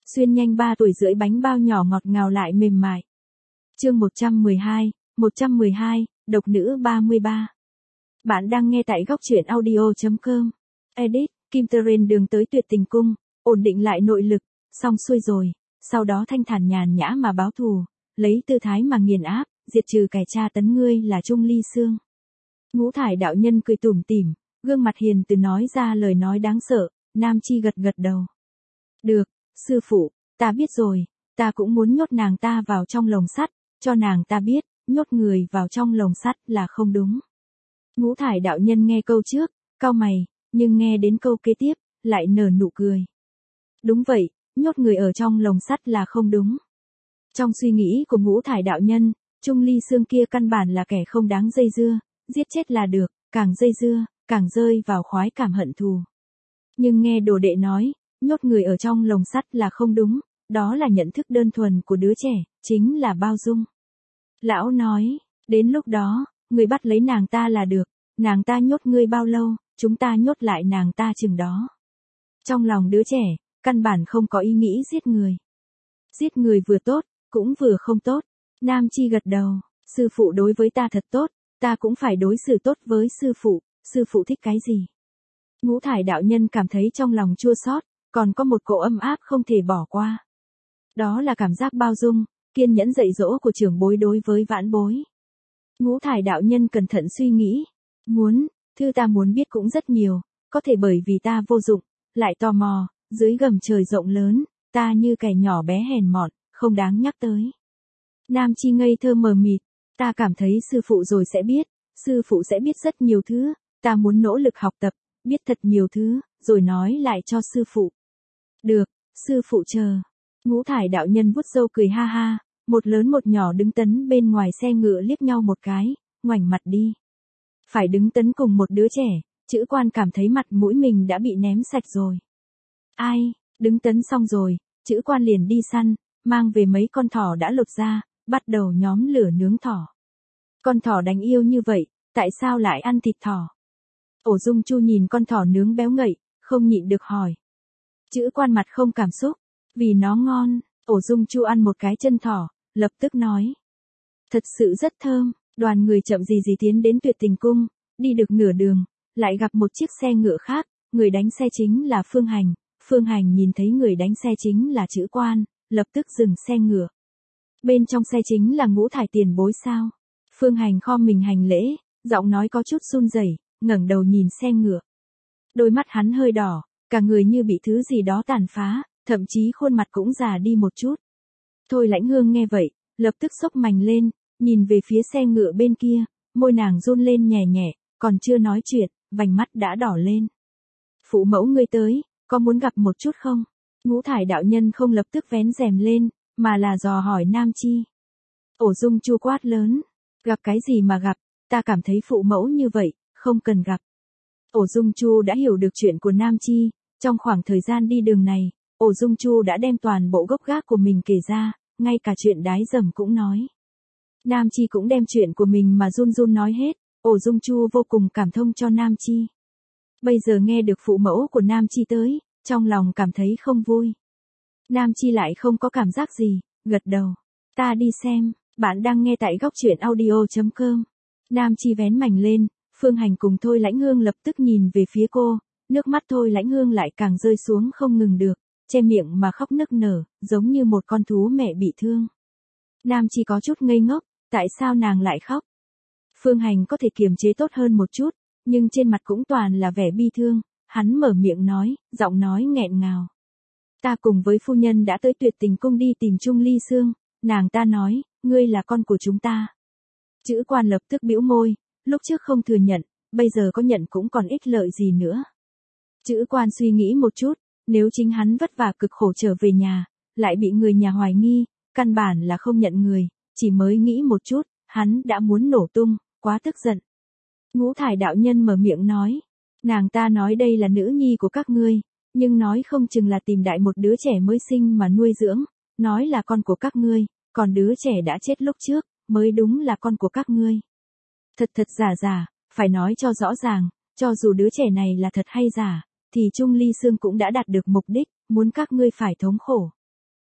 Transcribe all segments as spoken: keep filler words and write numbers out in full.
Xuyên nhanh ba tuổi rưỡi bánh bao nhỏ ngọt ngào lại mềm mại. Chương một trăm mười hai, một trăm mười hai, độc nữ ba mươi ba. Bạn đang nghe tại góc truyện audio chấm com. Edit, Kim Teren đường tới tuyệt tình cung, ổn định lại nội lực, xong xuôi rồi, sau đó thanh thản nhàn nhã mà báo thù, lấy tư thái mà nghiền áp, diệt trừ kẻ tra tấn ngươi là Trung Ly Sương. Ngũ thải đạo nhân cười tủm tỉm, gương mặt hiền từ nói ra lời nói đáng sợ, Nam Chi gật gật đầu. Được, sư phụ, ta biết rồi, ta cũng muốn nhốt nàng ta vào trong lồng sắt, cho nàng ta biết, nhốt người vào trong lồng sắt là không đúng. Ngũ thải đạo nhân nghe câu trước, cau mày, nhưng nghe đến câu kế tiếp, lại nở nụ cười. Đúng vậy, nhốt người ở trong lồng sắt là không đúng. Trong suy nghĩ của ngũ thải đạo nhân, Trung Ly Sương kia căn bản là kẻ không đáng dây dưa, giết chết là được, càng dây dưa, càng rơi vào khoái cảm hận thù. Nhưng nghe đồ đệ nói, nhốt người ở trong lồng sắt là không đúng, đó là nhận thức đơn thuần của đứa trẻ, chính là bao dung. Lão nói, đến lúc đó, người bắt lấy nàng ta là được, nàng ta nhốt ngươi bao lâu, chúng ta nhốt lại nàng ta chừng đó. Trong lòng đứa trẻ, căn bản không có ý nghĩ giết người. Giết người vừa tốt, cũng vừa không tốt. Nam Chi gật đầu, sư phụ đối với ta thật tốt, ta cũng phải đối xử tốt với sư phụ, sư phụ thích cái gì. Ngũ thải đạo nhân cảm thấy trong lòng chua xót, còn có một cỗ âm áp không thể bỏ qua. Đó là cảm giác bao dung, kiên nhẫn dạy dỗ của trưởng bối đối với vãn bối. Ngũ thải đạo nhân cẩn thận suy nghĩ, muốn, thư ta muốn biết cũng rất nhiều, có thể bởi vì ta vô dụng, lại tò mò, dưới gầm trời rộng lớn, ta như kẻ nhỏ bé hèn mọn, không đáng nhắc tới. Nam Chi ngây thơ mờ mịt, ta cảm thấy sư phụ rồi sẽ biết, sư phụ sẽ biết rất nhiều thứ, ta muốn nỗ lực học tập, biết thật nhiều thứ, rồi nói lại cho sư phụ. Được, sư phụ chờ. Ngũ thải đạo nhân vuốt râu cười ha ha, một lớn một nhỏ đứng tấn bên ngoài xe ngựa liếc nhau một cái, ngoảnh mặt đi. Phải đứng tấn cùng một đứa trẻ, chữ quan cảm thấy mặt mũi mình đã bị ném sạch rồi. Ai, đứng tấn xong rồi, chữ quan liền đi săn, mang về mấy con thỏ đã lột ra, bắt đầu nhóm lửa nướng thỏ. Con thỏ đánh yêu như vậy, tại sao lại ăn thịt thỏ? Ổ Dung Chu nhìn con thỏ nướng béo ngậy, không nhịn được hỏi. Chữ quan mặt không cảm xúc, vì nó ngon, Ổ Dung Chu ăn một cái chân thỏ, lập tức nói. Thật sự rất thơm, đoàn người chậm gì gì tiến đến tuyệt tình cung, đi được nửa đường, lại gặp một chiếc xe ngựa khác, người đánh xe chính là Phương Hành, Phương Hành nhìn thấy người đánh xe chính là chữ quan, lập tức dừng xe ngựa. Bên trong xe chính là ngũ thải tiền bối sao? Phương Hành khom mình hành lễ, giọng nói có chút run rẩy, ngẩng đầu nhìn xe ngựa. Đôi mắt hắn hơi đỏ, cả người như bị thứ gì đó tàn phá, thậm chí khuôn mặt cũng già đi một chút. Thôi Lãnh Hương nghe vậy, lập tức xốc mành lên, nhìn về phía xe ngựa bên kia, môi nàng run lên nhẹ nhẹ, còn chưa nói chuyện, vành mắt đã đỏ lên. Phụ mẫu ngươi tới, có muốn gặp một chút không? Ngũ thải đạo nhân không lập tức vén rèm lên, mà là dò hỏi Nam Chi. Ổ Dung Chu quát lớn, gặp cái gì mà gặp, ta cảm thấy phụ mẫu như vậy, không cần gặp. Ổ Dung Chu đã hiểu được chuyện của Nam Chi, trong khoảng thời gian đi đường này, Ổ Dung Chu đã đem toàn bộ gốc gác của mình kể ra, ngay cả chuyện đái dầm cũng nói. Nam Chi cũng đem chuyện của mình mà run run nói hết, Ổ Dung Chu vô cùng cảm thông cho Nam Chi. Bây giờ nghe được phụ mẫu của Nam Chi tới, trong lòng cảm thấy không vui. Nam Chi lại không có cảm giác gì, gật đầu. Ta đi xem, bạn đang nghe tại góc truyện audio chấm com. Nam Chi vén mành lên, Phương Hành cùng Thôi Lãnh Hương lập tức nhìn về phía cô, nước mắt Thôi Lãnh Hương lại càng rơi xuống không ngừng được, che miệng mà khóc nức nở, giống như một con thú mẹ bị thương. Nam Chi có chút ngây ngốc, tại sao nàng lại khóc? Phương Hành có thể kiềm chế tốt hơn một chút, nhưng trên mặt cũng toàn là vẻ bi thương, hắn mở miệng nói, giọng nói nghẹn ngào. Ta cùng với phu nhân đã tới tuyệt tình cung đi tìm Trung Ly Sương, nàng ta nói, ngươi là con của chúng ta. Chữ quan lập tức bĩu môi, lúc trước không thừa nhận, bây giờ có nhận cũng còn ích lợi gì nữa. Chữ quan suy nghĩ một chút, nếu chính hắn vất vả cực khổ trở về nhà, lại bị người nhà hoài nghi, căn bản là không nhận người, chỉ mới nghĩ một chút, hắn đã muốn nổ tung, quá tức giận. Ngũ thải đạo nhân mở miệng nói, nàng ta nói đây là nữ nhi của các ngươi, nhưng nói không chừng là tìm đại một đứa trẻ mới sinh mà nuôi dưỡng, nói là con của các ngươi, còn đứa trẻ đã chết lúc trước, mới đúng là con của các ngươi. Thật thật giả giả, phải nói cho rõ ràng, cho dù đứa trẻ này là thật hay giả, thì Trung Ly Sương cũng đã đạt được mục đích, muốn các ngươi phải thống khổ.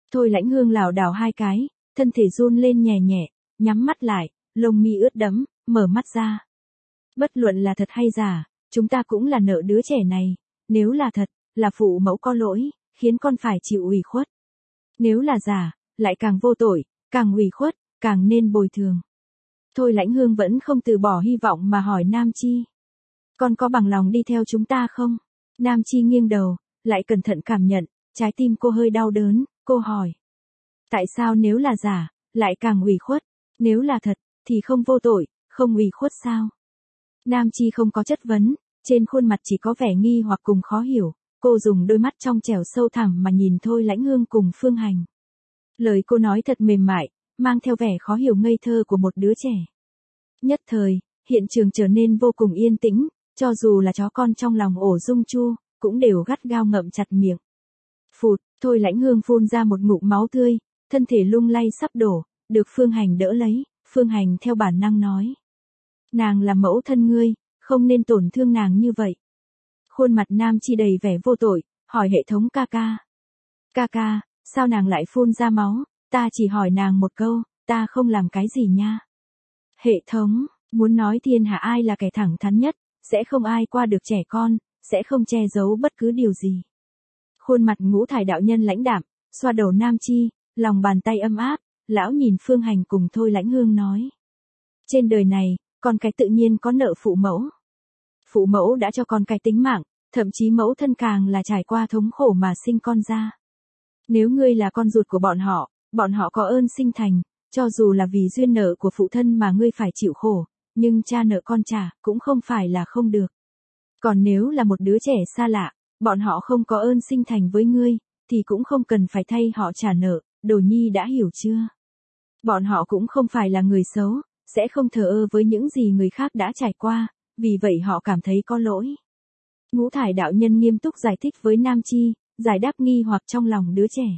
Thôi Lãnh Hương lảo đảo hai cái, thân thể run lên nhẹ nhẹ, nhắm mắt lại, lông mi ướt đẫm, mở mắt ra. Bất luận là thật hay giả, chúng ta cũng là nợ đứa trẻ này, nếu là thật, là phụ mẫu có lỗi, khiến con phải chịu ủy khuất. Nếu là giả, lại càng vô tội, càng ủy khuất, càng nên bồi thường. Thôi Lãnh Hương vẫn không từ bỏ hy vọng mà hỏi Nam Chi. Con có bằng lòng đi theo chúng ta không? Nam Chi nghiêng đầu, lại cẩn thận cảm nhận, trái tim cô hơi đau đớn, cô hỏi. Tại sao nếu là giả, lại càng ủy khuất, nếu là thật, thì không vô tội, không ủy khuất sao? Nam Chi không có chất vấn, trên khuôn mặt chỉ có vẻ nghi hoặc cùng khó hiểu, cô dùng đôi mắt trong trẻo sâu thẳm mà nhìn Thôi Lãnh Hương cùng Phương Hành. Lời cô nói thật mềm mại, mang theo vẻ khó hiểu ngây thơ của một đứa trẻ. Nhất thời, hiện trường trở nên vô cùng yên tĩnh, cho dù là chó con trong lòng ổ Dung Chu, cũng đều gắt gao ngậm chặt miệng. Phụt, Thôi Lãnh Hương phun ra một ngụm máu tươi, thân thể lung lay sắp đổ, được Phương Hành đỡ lấy, Phương Hành theo bản năng nói. Nàng là mẫu thân ngươi, không nên tổn thương nàng như vậy. Khuôn mặt Nam Chi đầy vẻ vô tội, hỏi hệ thống ca ca. Ca ca, sao nàng lại phun ra máu, ta chỉ hỏi nàng một câu, ta không làm cái gì nha. Hệ thống, muốn nói thiên hạ ai là kẻ thẳng thắn nhất, sẽ không ai qua được trẻ con, sẽ không che giấu bất cứ điều gì. Khuôn mặt Ngũ Thải đạo nhân lãnh đạm, xoa đầu Nam Chi, lòng bàn tay âm áp, lão nhìn Phương Hành cùng Thôi Lãnh Hương nói. Trên đời này, con cái tự nhiên có nợ phụ mẫu. Phụ mẫu đã cho con cái tính mạng, thậm chí mẫu thân càng là trải qua thống khổ mà sinh con ra. Nếu ngươi là con ruột của bọn họ, bọn họ có ơn sinh thành, cho dù là vì duyên nợ của phụ thân mà ngươi phải chịu khổ, nhưng cha nợ con trả cũng không phải là không được. Còn nếu là một đứa trẻ xa lạ, bọn họ không có ơn sinh thành với ngươi, thì cũng không cần phải thay họ trả nợ, Đồ Nhi đã hiểu chưa? Bọn họ cũng không phải là người xấu, sẽ không thờ ơ với những gì người khác đã trải qua, vì vậy họ cảm thấy có lỗi. Ngũ Thải đạo nhân nghiêm túc giải thích với Nam Chi, giải đáp nghi hoặc trong lòng đứa trẻ.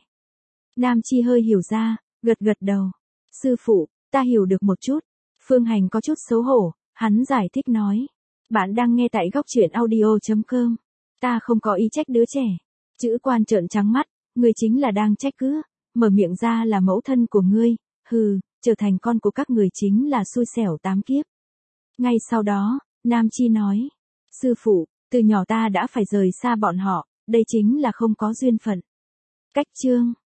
Nam Chi hơi hiểu ra, gật gật đầu. Sư phụ, ta hiểu được một chút. Phương Hành có chút xấu hổ, hắn giải thích nói. Bạn đang nghe tại góc truyện audio chấm com. Ta không có ý trách đứa trẻ. Chữ Quan trợn trắng mắt, ngươi chính là đang trách cứ, mở miệng ra là mẫu thân của ngươi, hừ, trở thành con của các người chính là xui xẻo tám kiếp. Ngay sau đó, Nam Chi nói. Sư phụ, từ nhỏ ta đã phải rời xa bọn họ, đây chính là không có duyên phận. Cách chương